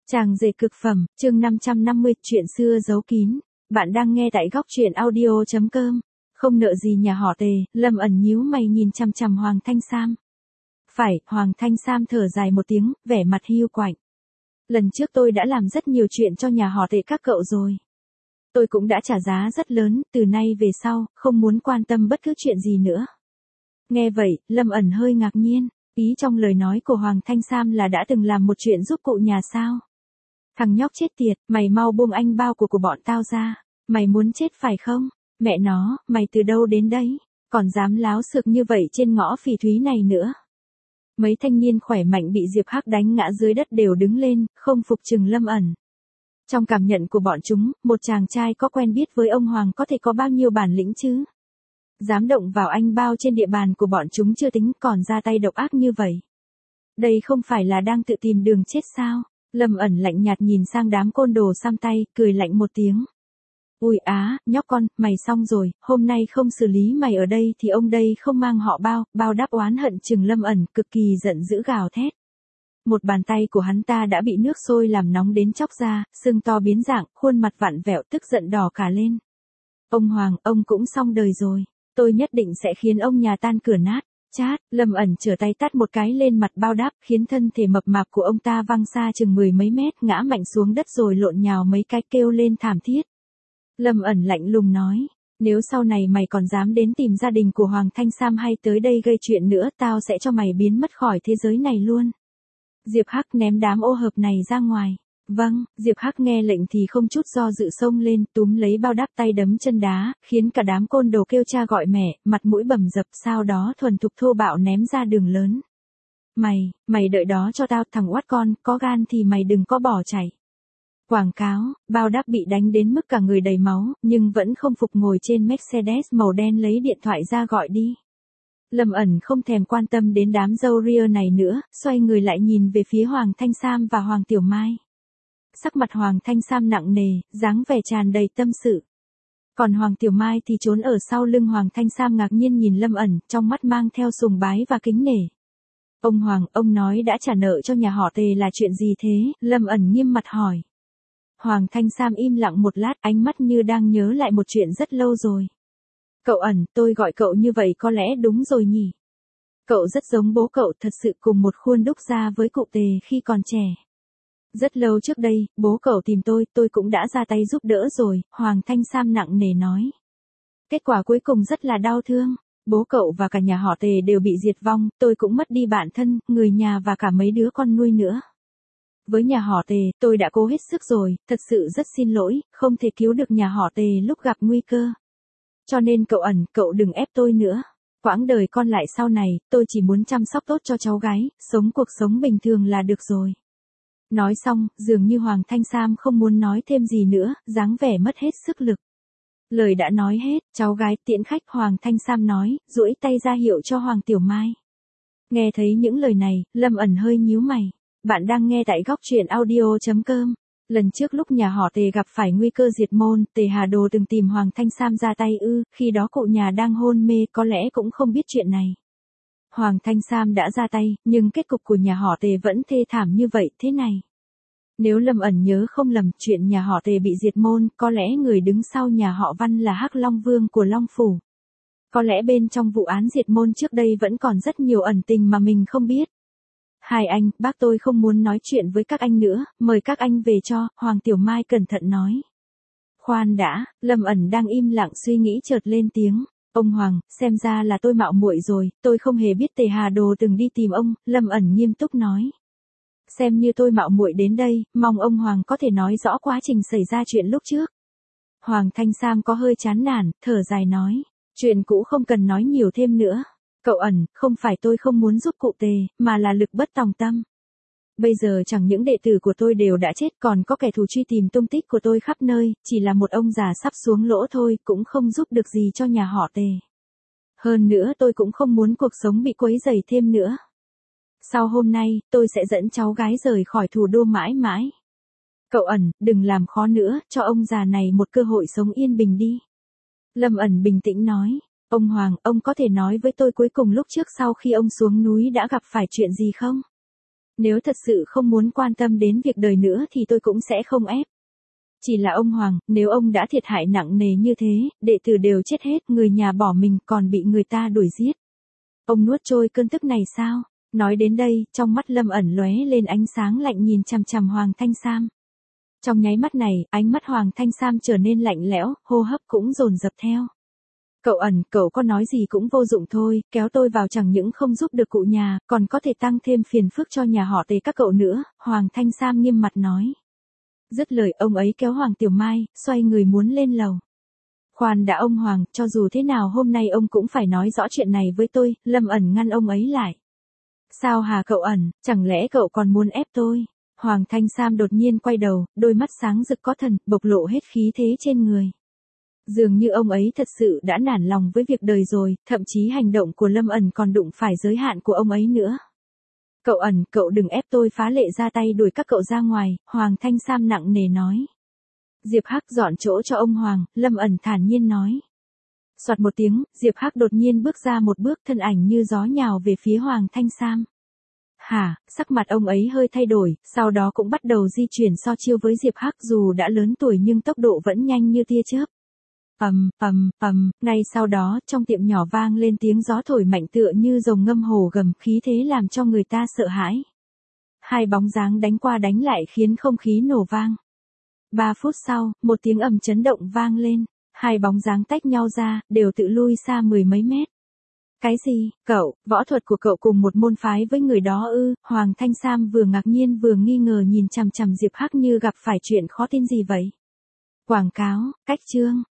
Chàng rể cực phẩm, chương 550, chuyện xưa giấu kín. Bạn đang nghe tại góc truyện audio.com. Không nợ gì nhà họ Tề, Lâm ẩn nhíu mày nhìn chằm chằm Hoàng Thanh Sam. Phải, Hoàng Thanh Sam thở dài một tiếng, vẻ mặt hiu quạnh. Lần trước tôi đã làm rất nhiều chuyện cho nhà họ Tề các cậu rồi. Tôi cũng đã trả giá rất lớn, từ nay về sau, không muốn quan tâm bất cứ chuyện gì nữa. Nghe vậy, Lâm ẩn hơi ngạc nhiên, ý trong lời nói của Hoàng Thanh Sam là đã từng làm một chuyện giúp cụ nhà sao? Thằng nhóc chết tiệt, mày mau buông anh bao của bọn tao ra. Mày muốn chết phải không? Mẹ nó, mày từ đâu đến đấy? Còn dám láo xược như vậy trên ngõ phỉ thúy này nữa. Mấy thanh niên khỏe mạnh bị Diệp Hắc đánh ngã dưới đất đều đứng lên, không phục chừng Lâm ẩn. Trong cảm nhận của bọn chúng, một chàng trai có quen biết với ông Hoàng có thể có bao nhiêu bản lĩnh chứ? Dám động vào anh bao trên địa bàn của bọn chúng chưa tính còn ra tay độc ác như vậy. Đây không phải là đang tự tìm đường chết sao? Lâm ẩn lạnh nhạt nhìn sang đám côn đồ xăm tay, cười lạnh một tiếng. Ui á, nhóc con, mày xong rồi, hôm nay không xử lý mày ở đây thì ông đây không mang họ bao đáp oán hận chừng Lâm ẩn, cực kỳ giận dữ gào thét. Một bàn tay của hắn ta đã bị nước sôi làm nóng đến chóc ra, sưng to biến dạng, khuôn mặt vặn vẹo tức giận đỏ cả lên. Ông Hoàng, ông cũng xong đời rồi, tôi nhất định sẽ khiến ông nhà tan cửa nát. Chát, Lâm ẩn trở tay tát một cái lên mặt bao đáp khiến thân thể mập mạp của ông ta văng xa chừng 10 mấy mét ngã mạnh xuống đất rồi lộn nhào mấy cái kêu lên thảm thiết. Lâm ẩn lạnh lùng nói, nếu sau này mày còn dám đến tìm gia đình của Hoàng Thanh Sam hay tới đây gây chuyện nữa tao sẽ cho mày biến mất khỏi thế giới này luôn. Diệp Hắc ném đám ô hợp này ra ngoài. Vâng, Diệp Hắc nghe lệnh thì không chút do dự xông lên, túm lấy bao đáp tay đấm chân đá, khiến cả đám côn đồ kêu cha gọi mẹ, mặt mũi bầm dập, sau đó thuần thục thô bạo ném ra đường lớn. Mày đợi đó cho tao, thằng oát con, có gan thì mày đừng có bỏ chạy. Quảng cáo, bao đáp bị đánh đến mức cả người đầy máu, nhưng vẫn không phục ngồi trên Mercedes màu đen lấy điện thoại ra gọi đi. Lâm ẩn không thèm quan tâm đến đám râu ria này nữa, xoay người lại nhìn về phía Hoàng Thanh Sam và Hoàng Tiểu Mai. Sắc mặt Hoàng Thanh Sam nặng nề, dáng vẻ tràn đầy tâm sự. Còn Hoàng Tiểu Mai thì trốn ở sau lưng Hoàng Thanh Sam ngạc nhiên nhìn Lâm ẩn, trong mắt mang theo sùng bái và kính nể. Ông Hoàng, ông nói đã trả nợ cho nhà họ Tề là chuyện gì thế? Lâm ẩn nghiêm mặt hỏi. Hoàng Thanh Sam im lặng một lát, ánh mắt như đang nhớ lại một chuyện rất lâu rồi. Cậu ẩn, tôi gọi cậu như vậy có lẽ đúng rồi nhỉ? Cậu rất giống bố cậu, thật sự cùng một khuôn đúc ra với cụ Tề khi còn trẻ. Rất lâu trước đây, bố cậu tìm tôi cũng đã ra tay giúp đỡ rồi, Hoàng Thanh Sam nặng nề nói. Kết quả cuối cùng rất là đau thương, bố cậu và cả nhà họ Tề đều bị diệt vong, tôi cũng mất đi bạn thân, người nhà và cả mấy đứa con nuôi nữa. Với nhà họ Tề, tôi đã cố hết sức rồi, thật sự rất xin lỗi, không thể cứu được nhà họ Tề lúc gặp nguy cơ. Cho nên cậu ẩn, cậu đừng ép tôi nữa. Quãng đời còn lại sau này, tôi chỉ muốn chăm sóc tốt cho cháu gái, sống cuộc sống bình thường là được rồi. Nói xong, dường như Hoàng Thanh Sam không muốn nói thêm gì nữa, dáng vẻ mất hết sức lực. Lời đã nói hết, cháu gái tiễn khách Hoàng Thanh Sam nói, duỗi tay ra hiệu cho Hoàng Tiểu Mai. Nghe thấy những lời này, Lâm ẩn hơi nhíu mày. Bạn đang nghe tại góc truyện audio.com. Lần trước lúc nhà họ Tề gặp phải nguy cơ diệt môn, Tề Hà Đồ từng tìm Hoàng Thanh Sam ra tay khi đó cụ nhà đang hôn mê có lẽ cũng không biết chuyện này. Hoàng Thanh Sam đã ra tay, nhưng kết cục của nhà họ Tề vẫn thê thảm như vậy thế này. Nếu Lâm ẩn nhớ không lầm, chuyện nhà họ Tề bị diệt môn, có lẽ người đứng sau nhà họ Văn là Hắc Long Vương của Long Phủ. Có lẽ bên trong vụ án diệt môn trước đây vẫn còn rất nhiều ẩn tình mà mình không biết. Hai anh, bác tôi không muốn nói chuyện với các anh nữa, mời các anh về cho, Hoàng Tiểu Mai cẩn thận nói. Khoan đã, Lâm ẩn đang im lặng suy nghĩ chợt lên tiếng. Ông Hoàng, xem ra là tôi mạo muội rồi, tôi không hề biết Tề Hà Đồ từng đi tìm ông, Lâm ẩn nghiêm túc nói. Xem như tôi mạo muội đến đây, mong ông Hoàng có thể nói rõ quá trình xảy ra chuyện lúc trước. Hoàng Thanh Sam có hơi chán nản, thở dài nói. Chuyện cũ không cần nói nhiều thêm nữa. Cậu ẩn, không phải tôi không muốn giúp cụ Tề, mà là lực bất tòng tâm. Bây giờ chẳng những đệ tử của tôi đều đã chết còn có kẻ thù truy tìm tung tích của tôi khắp nơi, chỉ là một ông già sắp xuống lỗ thôi cũng không giúp được gì cho nhà họ Tề. Hơn nữa tôi cũng không muốn cuộc sống bị quấy rầy thêm nữa. Sau hôm nay, tôi sẽ dẫn cháu gái rời khỏi thủ đô mãi mãi. Cậu ẩn, đừng làm khó nữa, cho ông già này một cơ hội sống yên bình đi. Lâm ẩn bình tĩnh nói. Ông Hoàng, ông có thể nói với tôi cuối cùng lúc trước sau khi ông xuống núi đã gặp phải chuyện gì không? Nếu thật sự không muốn quan tâm đến việc đời nữa thì tôi cũng sẽ không ép. Chỉ là ông Hoàng, nếu ông đã thiệt hại nặng nề như thế, đệ tử đều chết hết, người nhà bỏ mình còn bị người ta đuổi giết. Ông nuốt trôi cơn tức này sao? Nói đến đây, trong mắt Lâm ẩn lóe lên ánh sáng lạnh nhìn chằm chằm Hoàng Thanh Sam. Trong nháy mắt này, ánh mắt Hoàng Thanh Sam trở nên lạnh lẽo, hô hấp cũng dồn dập theo. Cậu ẩn, cậu có nói gì cũng vô dụng thôi, kéo tôi vào chẳng những không giúp được cụ nhà, còn có thể tăng thêm phiền phức cho nhà họ Tề các cậu nữa, Hoàng Thanh Sam nghiêm mặt nói. Dứt lời ông ấy kéo Hoàng Tiểu Mai, xoay người muốn lên lầu. Khoan đã ông Hoàng, cho dù thế nào hôm nay ông cũng phải nói rõ chuyện này với tôi, Lâm ẩn ngăn ông ấy lại. Sao hả cậu ẩn, chẳng lẽ cậu còn muốn ép tôi? Hoàng Thanh Sam đột nhiên quay đầu, đôi mắt sáng rực có thần, bộc lộ hết khí thế trên người. Dường như ông ấy thật sự đã nản lòng với việc đời rồi, thậm chí hành động của Lâm ẩn còn đụng phải giới hạn của ông ấy nữa. Cậu ẩn, cậu đừng ép tôi phá lệ ra tay đuổi các cậu ra ngoài, Hoàng Thanh Sam nặng nề nói. Diệp Hắc dọn chỗ cho ông Hoàng, Lâm ẩn thản nhiên nói. Soạt một tiếng, Diệp Hắc đột nhiên bước ra một bước, thân ảnh như gió nhào về phía Hoàng Thanh Sam. Hả, sắc mặt ông ấy hơi thay đổi, sau đó cũng bắt đầu di chuyển so chiêu với Diệp Hắc, dù đã lớn tuổi nhưng tốc độ vẫn nhanh như tia chớp. Ngay sau đó, trong tiệm nhỏ vang lên tiếng gió thổi mạnh tựa như rồng ngâm hồ gầm, khí thế làm cho người ta sợ hãi. Hai bóng dáng đánh qua đánh lại khiến không khí nổ vang. 3 phút sau, một tiếng ầm chấn động vang lên, hai bóng dáng tách nhau ra, đều tự lui xa 10 mấy mét. Cái gì, cậu, võ thuật của cậu cùng một môn phái với người đó ư? Hoàng Thanh Sam vừa ngạc nhiên vừa nghi ngờ nhìn chằm chằm Diệp Hắc như gặp phải chuyện khó tin gì vậy. Quảng cáo, cách chương.